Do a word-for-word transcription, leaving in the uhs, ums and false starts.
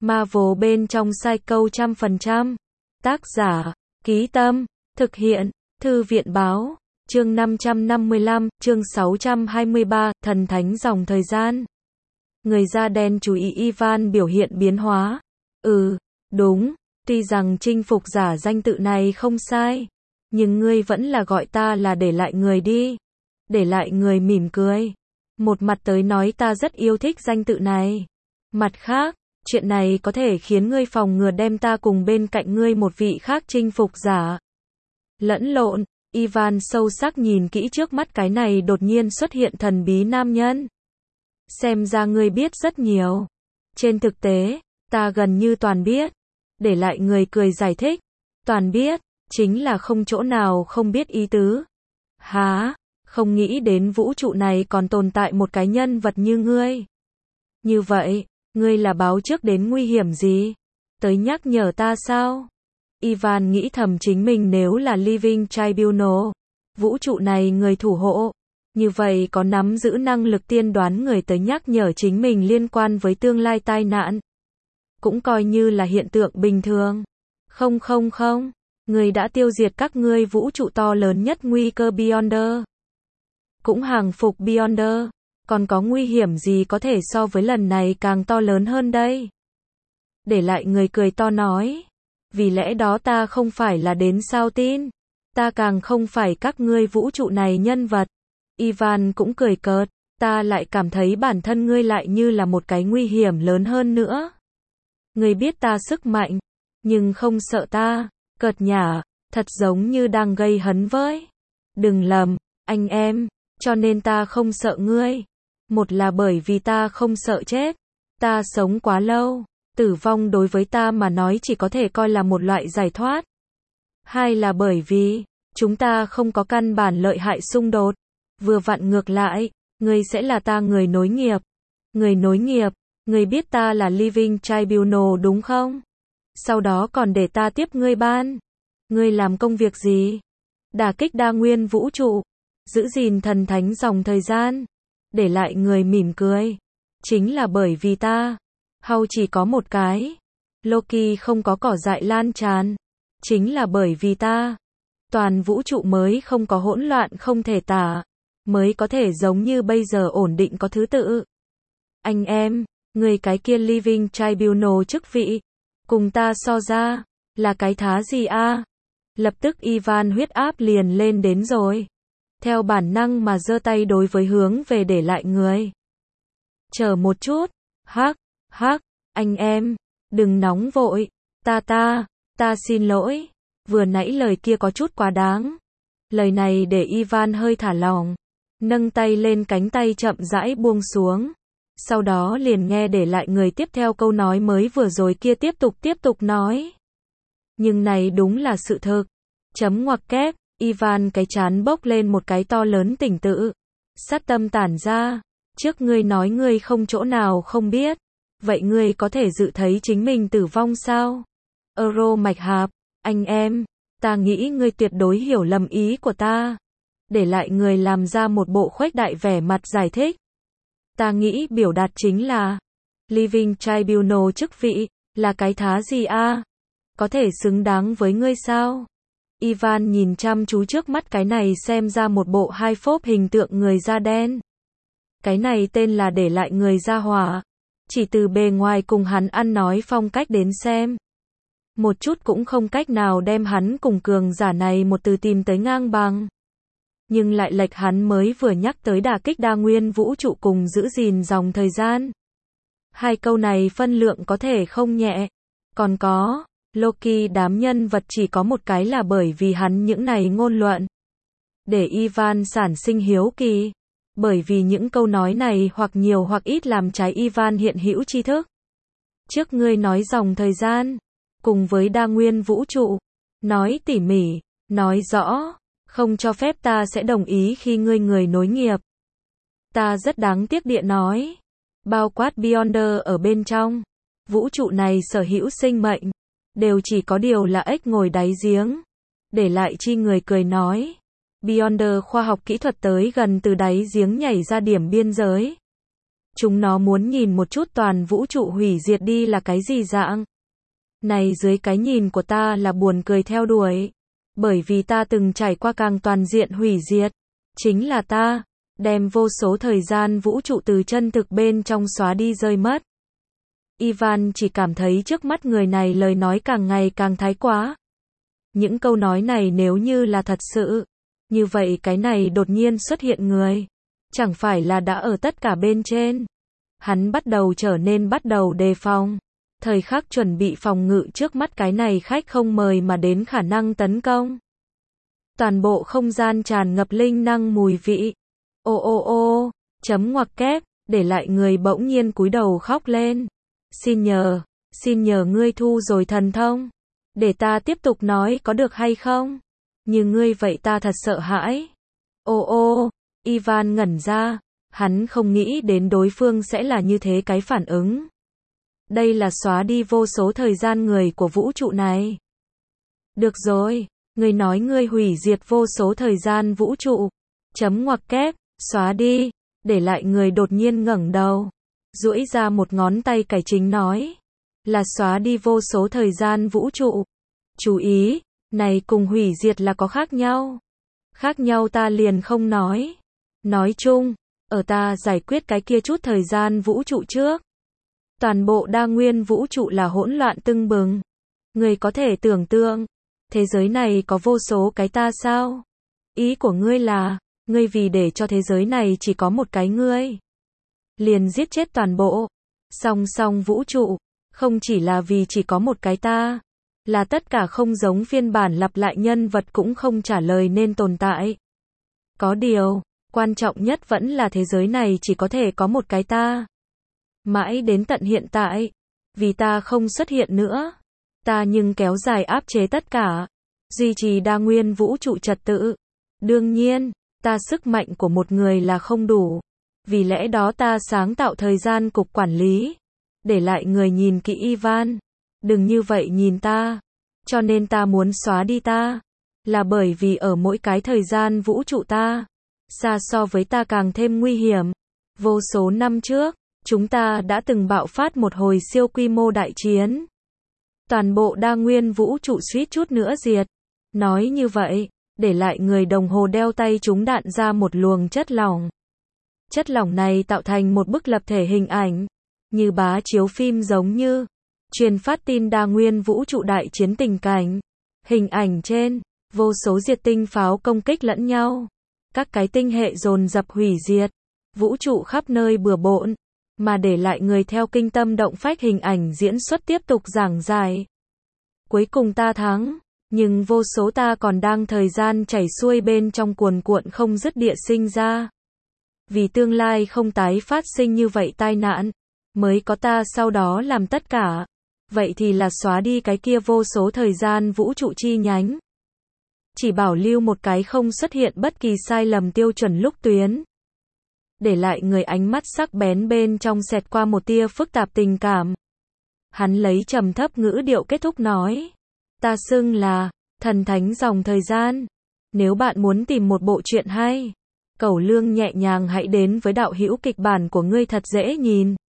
Marvel bên trong Psycho trăm phần trăm. Tác giả, Ký Tâm, thực hiện, Thư viện báo, chương năm trăm năm mươi lăm, chương sáu trăm hai mươi ba, thần thánh dòng thời gian. Người da đen chú ý Ivan biểu hiện biến hóa. Ừ, đúng, tuy rằng chinh phục giả danh tự này không sai, nhưng ngươi vẫn là gọi ta là để lại người đi. Để lại người mỉm cười. Một mặt tới nói ta rất yêu thích danh tự này. Mặt khác, chuyện này có thể khiến ngươi phòng ngừa đem ta cùng bên cạnh ngươi một vị khác chinh phục giả. Lẫn lộn, Ivan sâu sắc nhìn kỹ trước mắt cái này đột nhiên xuất hiện thần bí nam nhân. Xem ra ngươi biết rất nhiều. Trên thực tế, ta gần như toàn biết. Để lại người cười giải thích. Toàn biết, chính là không chỗ nào không biết ý tứ. Hả? Không nghĩ đến vũ trụ này còn tồn tại một cái nhân vật như ngươi. Như vậy, ngươi là báo trước đến nguy hiểm gì? Tới nhắc nhở ta sao? Ivan nghĩ thầm chính mình nếu là Living Tribunal, vũ trụ này người thủ hộ, như vậy có nắm giữ năng lực tiên đoán người tới nhắc nhở chính mình liên quan với tương lai tai nạn. Cũng coi như là hiện tượng bình thường. Không không không, người đã tiêu diệt các ngươi vũ trụ to lớn nhất nguy cơ Beyonder. Cũng hàng phục Beyonder, còn có nguy hiểm gì có thể so với lần này càng to lớn hơn đây? Để lại người cười to nói. Vì lẽ đó ta không phải là đến sao tin. Ta càng không phải các ngươi vũ trụ này nhân vật. Ivan cũng cười cợt. Ta lại cảm thấy bản thân ngươi lại như là một cái nguy hiểm lớn hơn nữa. Ngươi biết ta sức mạnh, nhưng không sợ ta. Cợt nhả, thật giống như đang gây hấn với. Đừng lầm, anh em, cho nên ta không sợ ngươi. Một là bởi vì ta không sợ chết. Ta sống quá lâu. Tử vong đối với ta mà nói chỉ có thể coi là một loại giải thoát. Hai là bởi vì, chúng ta không có căn bản lợi hại xung đột. Vừa vặn ngược lại, ngươi sẽ là ta người nối nghiệp. Người nối nghiệp, ngươi biết ta là Living Tribunal đúng không? Sau đó còn để ta tiếp ngươi ban. Ngươi làm công việc gì? Đả kích đa nguyên vũ trụ. Giữ gìn thần thánh dòng thời gian. Để lại người mỉm cười. Chính là bởi vì ta. Hầu chỉ có một cái. Loki không có cỏ dại lan tràn. Chính là bởi vì ta. Toàn vũ trụ mới không có hỗn loạn không thể tả. Mới có thể giống như bây giờ ổn định có thứ tự. Anh em, người cái kia Living Tribunal chức vị. Cùng ta so ra. Là cái thá gì a? Lập tức Ivan huyết áp liền lên đến rồi. Theo bản năng mà giơ tay đối với hướng về để lại người. Chờ một chút. Hắc. Hắc, anh em, đừng nóng vội, ta ta, ta xin lỗi, vừa nãy lời kia có chút quá đáng. Lời này để Ivan hơi thả lỏng, nâng tay lên cánh tay chậm rãi buông xuống. Sau đó liền nghe để lại người tiếp theo câu nói mới vừa rồi kia tiếp tục tiếp tục nói. Nhưng này đúng là sự thực. Chấm ngoặc kép, Ivan cái chán bốc lên một cái to lớn tỉnh tự. Sát tâm tản ra, trước ngươi nói ngươi không chỗ nào không biết. Vậy ngươi có thể dự thấy chính mình tử vong sao? Euro mạch hạp, anh em, ta nghĩ ngươi tuyệt đối hiểu lầm ý của ta. Để lại người làm ra một bộ khuếch đại vẻ mặt giải thích. Ta nghĩ biểu đạt chính là Living Tribunal chức vị, là cái thá gì a? Có thể xứng đáng với ngươi sao? Ivan nhìn chăm chú trước mắt cái này xem ra một bộ hai phốp hình tượng người da đen. Cái này tên là để lại người da hỏa. Chỉ từ bề ngoài cùng hắn ăn nói phong cách đến xem. Một chút cũng không cách nào đem hắn cùng cường giả này một từ tìm tới ngang bằng. Nhưng lại lệch hắn mới vừa nhắc tới đả kích đa nguyên vũ trụ cùng giữ gìn dòng thời gian. Hai câu này phân lượng có thể không nhẹ. Còn có, Loki đám nhân vật chỉ có một cái là bởi vì hắn những này ngôn luận. Để Ivan sản sinh hiếu kỳ. Bởi vì những câu nói này hoặc nhiều hoặc ít làm trái Ivan hiện hữu tri thức. Trước ngươi nói dòng thời gian, cùng với đa nguyên vũ trụ, nói tỉ mỉ, nói rõ, không cho phép ta sẽ đồng ý khi ngươi người nối nghiệp. Ta rất đáng tiếc địa nói, bao quát Beyonder ở bên trong, vũ trụ này sở hữu sinh mệnh, đều chỉ có điều là ếch ngồi đáy giếng. Để lại chi người cười nói. Beyonder khoa học kỹ thuật tới gần từ đáy giếng nhảy ra điểm biên giới. Chúng nó muốn nhìn một chút toàn vũ trụ hủy diệt đi là cái gì dạng. Này dưới cái nhìn của ta là buồn cười theo đuổi. Bởi vì ta từng trải qua càng toàn diện hủy diệt. Chính là ta, đem vô số thời gian vũ trụ từ chân thực bên trong xóa đi rơi mất. Ivan chỉ cảm thấy trước mắt người này lời nói càng ngày càng thái quá. Những câu nói này nếu như là thật sự, như vậy cái này đột nhiên xuất hiện người, chẳng phải là đã ở tất cả bên trên. Hắn bắt đầu trở nên bắt đầu đề phòng. Thời khắc chuẩn bị phòng ngự trước mắt cái này khách không mời mà đến khả năng tấn công. Toàn bộ không gian tràn ngập linh năng mùi vị. Ô ô ô, chấm ngoặc kép, để lại người bỗng nhiên cúi đầu khóc lên. Xin nhờ, xin nhờ ngươi thu rồi thần thông. Để ta tiếp tục nói có được hay không? Như ngươi vậy ta thật sợ hãi. Ô ô, Ivan ngẩn ra. Hắn không nghĩ đến đối phương sẽ là như thế cái phản ứng. Đây là xóa đi vô số thời gian người của vũ trụ này. Được rồi, ngươi nói ngươi hủy diệt vô số thời gian vũ trụ. Chấm ngoặc kép, xóa đi, để lại người đột nhiên ngẩng đầu. Duỗi ra một ngón tay cải chính nói. Là xóa đi vô số thời gian vũ trụ. Chú ý, này cùng hủy diệt là có khác nhau. Khác nhau ta liền không nói. Nói chung, ở ta giải quyết cái kia chút thời gian vũ trụ trước. Toàn bộ đa nguyên vũ trụ là hỗn loạn tưng bừng. Người có thể tưởng tượng, thế giới này có vô số cái ta sao? Ý của ngươi là, ngươi vì để cho thế giới này chỉ có một cái ngươi. Liền giết chết toàn bộ. Song song vũ trụ, không chỉ là vì chỉ có một cái ta. Là tất cả không giống phiên bản lặp lại nhân vật cũng không trả lời nên tồn tại. Có điều, quan trọng nhất vẫn là thế giới này chỉ có thể có một cái ta. Mãi đến tận hiện tại, vì ta không xuất hiện nữa, ta nhưng kéo dài áp chế tất cả, duy trì đa nguyên vũ trụ trật tự. Đương nhiên, ta sức mạnh của một người là không đủ, vì lẽ đó ta sáng tạo thời gian cục quản lý, để lại người nhìn kỹ Ivan, đừng như vậy nhìn ta, cho nên ta muốn xóa đi ta, là bởi vì ở mỗi cái thời gian vũ trụ ta, xa so với ta càng thêm nguy hiểm. Vô số năm trước, chúng ta đã từng bạo phát một hồi siêu quy mô đại chiến. Toàn bộ đa nguyên vũ trụ suýt chút nữa diệt. Nói như vậy, để lại người đồng hồ đeo tay trúng đạn ra một luồng chất lỏng. Chất lỏng này tạo thành một bức lập thể hình ảnh, như bá chiếu phim giống như, truyền phát tin đa nguyên vũ trụ đại chiến tình cảnh. Hình ảnh trên, vô số diệt tinh pháo công kích lẫn nhau. Các cái tinh hệ dồn dập hủy diệt. Vũ trụ khắp nơi bừa bộn. Mà để lại người theo kinh tâm động phách hình ảnh diễn xuất tiếp tục giảng giải. Cuối cùng ta thắng, nhưng vô số ta còn đang thời gian chảy xuôi bên trong cuồn cuộn không dứt địa sinh ra. Vì tương lai không tái phát sinh như vậy tai nạn, mới có ta sau đó làm tất cả. Vậy thì là xóa đi cái kia vô số thời gian vũ trụ chi nhánh. Chỉ bảo lưu một cái không xuất hiện bất kỳ sai lầm tiêu chuẩn lúc tuyến. Để lại người ánh mắt sắc bén bên trong xẹt qua một tia phức tạp tình cảm. Hắn lấy trầm thấp ngữ điệu kết thúc nói. Ta xưng là, thần thánh dòng thời gian. Nếu bạn muốn tìm một bộ truyện hay, Cẩu Lương nhẹ nhàng hãy đến với đạo hữu kịch bản của ngươi thật dễ nhìn.